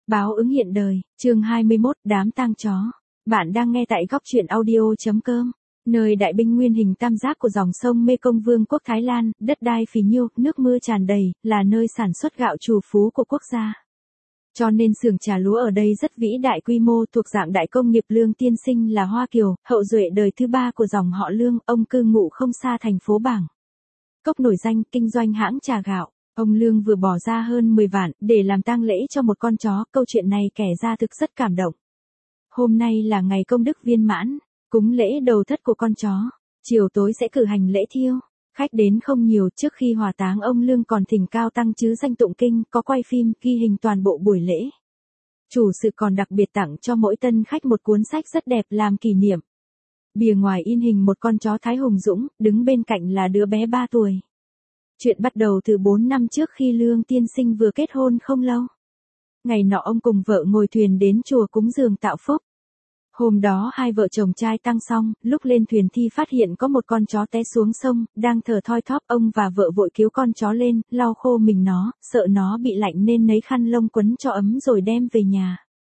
Báo ứng hiện đời, chương 21, đám tang chó. Bạn đang nghe tại góc truyện audio.com. Nơi đại binh nguyên hình tam giác của dòng sông Mekong Vương quốc Thái Lan, đất đai phì nhiêu, nước mưa tràn đầy, là nơi sản xuất gạo trù phú của quốc gia. Cho nên xưởng trà lúa ở đây rất vĩ đại quy mô, thuộc dạng đại công nghiệp. Lương tiên sinh là Hoa Kiều, hậu duệ đời thứ 3 của dòng họ Lương, ông cư ngụ không xa thành phố Bảng Cốc nổi danh, kinh doanh hãng trà gạo. Ông Lương vừa bỏ ra hơn 10 vạn để làm tang lễ cho một con chó. Câu chuyện này kể ra thực rất cảm động. Hôm nay là ngày công đức viên mãn, cúng lễ đầu thất của con chó. Chiều tối sẽ cử hành lễ thiêu. Khách đến không nhiều. Trước khi hỏa táng, ông Lương còn thỉnh cao tăng chứ danh tụng kinh, có quay phim, ghi hình toàn bộ buổi lễ. Chủ sự còn đặc biệt tặng cho mỗi tân khách một cuốn sách rất đẹp làm kỷ niệm. Bìa ngoài in hình một con chó Thái Hùng Dũng, đứng bên cạnh là đứa bé 3 tuổi. Chuyện bắt đầu từ 4 năm trước khi Lương tiên sinh vừa kết hôn không lâu. Ngày nọ ông cùng vợ ngồi thuyền đến chùa cúng dường tạo phúc. Hôm đó hai vợ chồng trai tang xong, lúc lên thuyền thì phát hiện có một con chó té xuống sông, đang thở thoi thóp. Ông và vợ vội cứu con chó lên, lau khô mình nó, sợ nó bị lạnh nên lấy khăn lông quấn cho ấm rồi đem về nhà.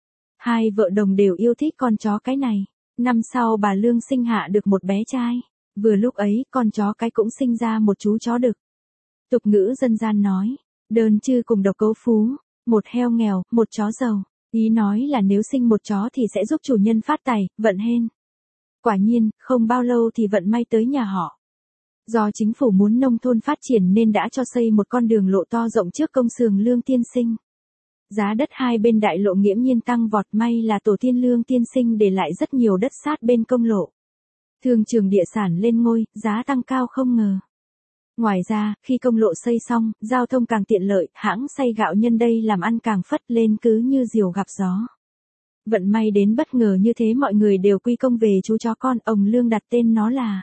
Hai vợ đồng đều yêu thích con chó cái này. Năm sau bà Lương sinh hạ được một bé trai. Vừa lúc ấy, con chó cái cũng sinh ra một chú chó đực. Tục ngữ dân gian nói, đơn chư cùng độc cấu phú, một heo nghèo, một chó giàu. Ý nói là nếu sinh một chó thì sẽ giúp chủ nhân phát tài, vận hên. Quả nhiên, không bao lâu thì vận may tới nhà họ. Do chính phủ muốn nông thôn phát triển nên đã cho xây một con đường lộ to rộng trước công xưởng Lương tiên sinh. Giá đất hai bên đại lộ nghiễm nhiên tăng vọt, may là tổ tiên Lương tiên sinh để lại rất nhiều đất sát bên công lộ. Thương trường địa sản lên ngôi, giá tăng cao không ngờ. Ngoài ra, khi công lộ xây xong, giao thông càng tiện lợi, hãng xay gạo nhân đây làm ăn càng phất lên cứ như diều gặp gió. Vận may đến bất ngờ như thế, mọi người đều quy công về chú chó con. Ông Lương đặt tên nó là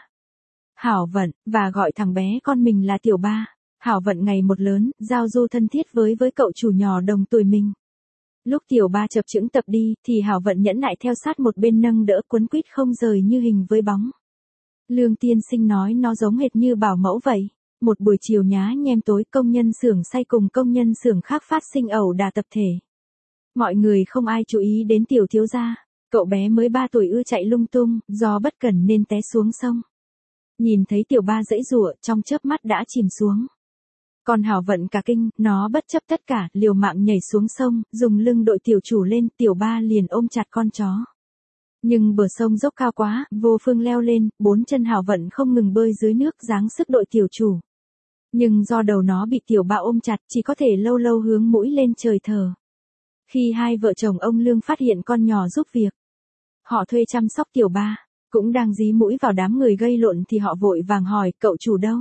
Hảo Vận, và gọi thằng bé con mình là Tiểu Ba. Hảo Vận ngày một lớn, giao du thân thiết với cậu chủ nhỏ đồng tuổi mình. Lúc Tiểu Ba chập chững tập đi, thì Hảo Vận nhẫn nại theo sát một bên nâng đỡ, quấn quýt không rời như hình với bóng. Lương tiên sinh nói nó giống hệt như bảo mẫu vậy. Một buổi chiều nhá nhem tối, công nhân xưởng xay cùng công nhân xưởng khác phát sinh ẩu đả tập thể. Mọi người không ai chú ý đến tiểu thiếu gia. Cậu bé mới 3 tuổi ưa chạy lung tung, do bất cẩn nên té xuống sông. Nhìn thấy Tiểu Ba giãy giụa, trong chớp mắt đã chìm xuống. Còn Hảo Vận cả kinh, nó bất chấp tất cả, liều mạng nhảy xuống sông, dùng lưng đội tiểu chủ lên. Tiểu Ba liền ôm chặt con chó. Nhưng bờ sông dốc cao quá, vô phương leo lên, 4 chân Hảo Vận không ngừng bơi dưới nước giáng sức đội tiểu chủ. Nhưng do đầu nó bị Tiểu Ba ôm chặt, chỉ có thể lâu lâu hướng mũi lên trời thở. Khi hai vợ chồng ông Lương phát hiện con nhỏ giúp việc, họ thuê chăm sóc Tiểu Ba, cũng đang dí mũi vào đám người gây lộn thì họ vội vàng hỏi cậu chủ đâu.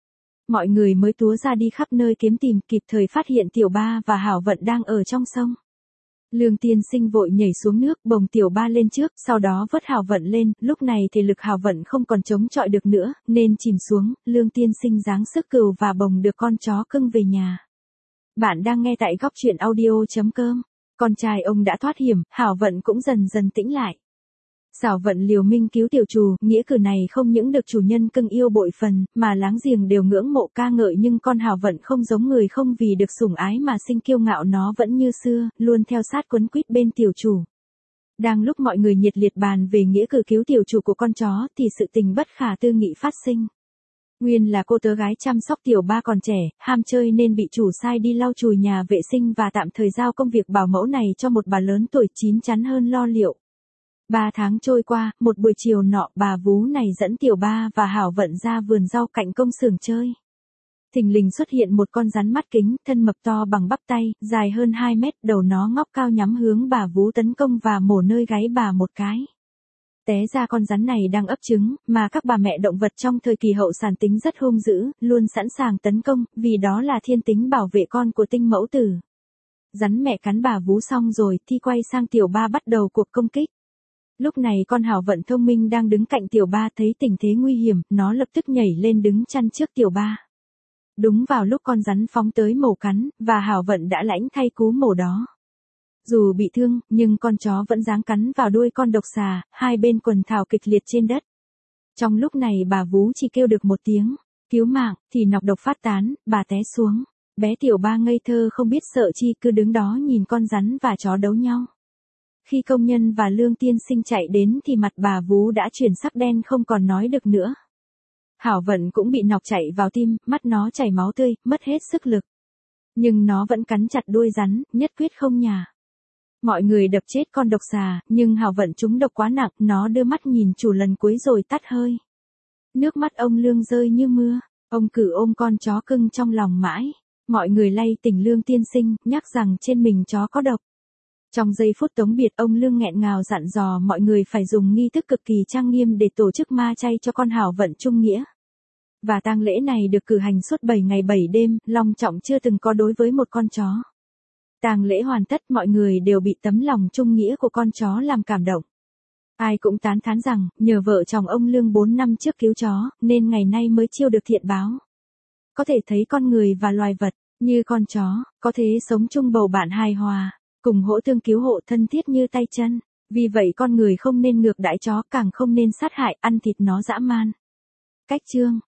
Mọi người mới túa ra đi khắp nơi kiếm tìm, kịp thời phát hiện Tiểu Ba và Hảo Vận đang ở trong sông. Lương tiên sinh vội nhảy xuống nước, bồng Tiểu Ba lên trước, sau đó vớt Hảo Vận lên. Lúc này thì lực Hảo Vận không còn chống chọi được nữa, nên chìm xuống. Lương tiên sinh giáng sức cừu và bồng được con chó cưng về nhà. Bạn đang nghe tại góc truyện audio.com. Con trai ông đã thoát hiểm, Hảo Vận cũng dần dần tĩnh lại. Xảo Vận liều minh cứu tiểu chủ, nghĩa cử này không những được chủ nhân cưng yêu bội phần, mà láng giềng đều ngưỡng mộ ca ngợi. Nhưng con Hảo Vận không giống người, không vì được sủng ái mà sinh kiêu ngạo, nó vẫn như xưa, luôn theo sát quấn quýt bên tiểu chủ. Đang lúc mọi người nhiệt liệt bàn về nghĩa cử cứu tiểu chủ của con chó, thì sự tình bất khả tư nghị phát sinh. Nguyên là cô tớ gái chăm sóc Tiểu Ba còn trẻ, ham chơi nên bị chủ sai đi lau chùi nhà vệ sinh và tạm thời giao công việc bảo mẫu này cho một bà lớn tuổi, chín chắn hơn lo liệu. 3 tháng trôi qua, một buổi chiều nọ, bà vú này dẫn Tiểu Ba và Hảo Vận ra vườn rau cạnh công xưởng chơi. Thình lình xuất hiện một con rắn mắt kính, thân mập to bằng bắp tay, dài hơn 2 mét, đầu nó ngóc cao nhắm hướng bà vú tấn công và mổ nơi gáy bà một cái. Té ra con rắn này đang ấp trứng, mà các bà mẹ động vật trong thời kỳ hậu sản tính rất hung dữ, luôn sẵn sàng tấn công, vì đó là thiên tính bảo vệ con của tinh mẫu tử. Rắn mẹ cắn bà vú xong rồi, thì quay sang Tiểu Ba bắt đầu cuộc công kích. Lúc này con Hảo Vận thông minh đang đứng cạnh Tiểu Ba thấy tình thế nguy hiểm, nó lập tức nhảy lên đứng chắn trước Tiểu Ba. Đúng vào lúc con rắn phóng tới mổ cắn, và Hảo Vận đã lãnh thay cú mổ đó. Dù bị thương, nhưng con chó vẫn giáng cắn vào đuôi con độc xà, hai bên quần thảo kịch liệt trên đất. Trong lúc này bà vú chỉ kêu được một tiếng cứu mạng, thì nọc độc phát tán, bà té xuống. Bé tiểu ba ngây thơ không biết sợ chi cứ đứng đó nhìn con rắn và chó đấu nhau. Khi công nhân và Lương tiên sinh chạy đến thì mặt bà vú đã chuyển sắc đen không còn nói được nữa. Hảo Vận cũng bị nọc chạy vào tim, mắt nó chảy máu tươi, mất hết sức lực. Nhưng nó vẫn cắn chặt đuôi rắn, nhất quyết không nhả. Mọi người đập chết con độc xà, nhưng Hảo Vận trúng độc quá nặng, nó đưa mắt nhìn chủ lần cuối rồi tắt hơi. Nước mắt ông Lương rơi như mưa, ông Cử ôm con chó cưng trong lòng mãi. Mọi người lay tỉnh Lương tiên sinh, nhắc rằng trên mình chó có độc. Trong giây phút tống biệt, ông Lương nghẹn ngào dặn dò mọi người phải dùng nghi thức cực kỳ trang nghiêm để tổ chức ma chay cho con Hảo Vận trung nghĩa. Và tang lễ này được cử hành suốt 7 ngày 7 đêm, long trọng chưa từng có đối với một con chó. Tang lễ hoàn tất, mọi người đều bị tấm lòng trung nghĩa của con chó làm cảm động. Ai cũng tán thán rằng, nhờ vợ chồng ông Lương 4 năm trước cứu chó, nên ngày nay mới chiêu được thiện báo. Có thể thấy con người và loài vật, như con chó, có thể sống chung bầu bạn hài hòa, cùng hỗ tương cứu hộ thân thiết như tay chân. Vì vậy con người không nên ngược đãi chó, càng không nên sát hại, ăn thịt nó dã man. Cách chương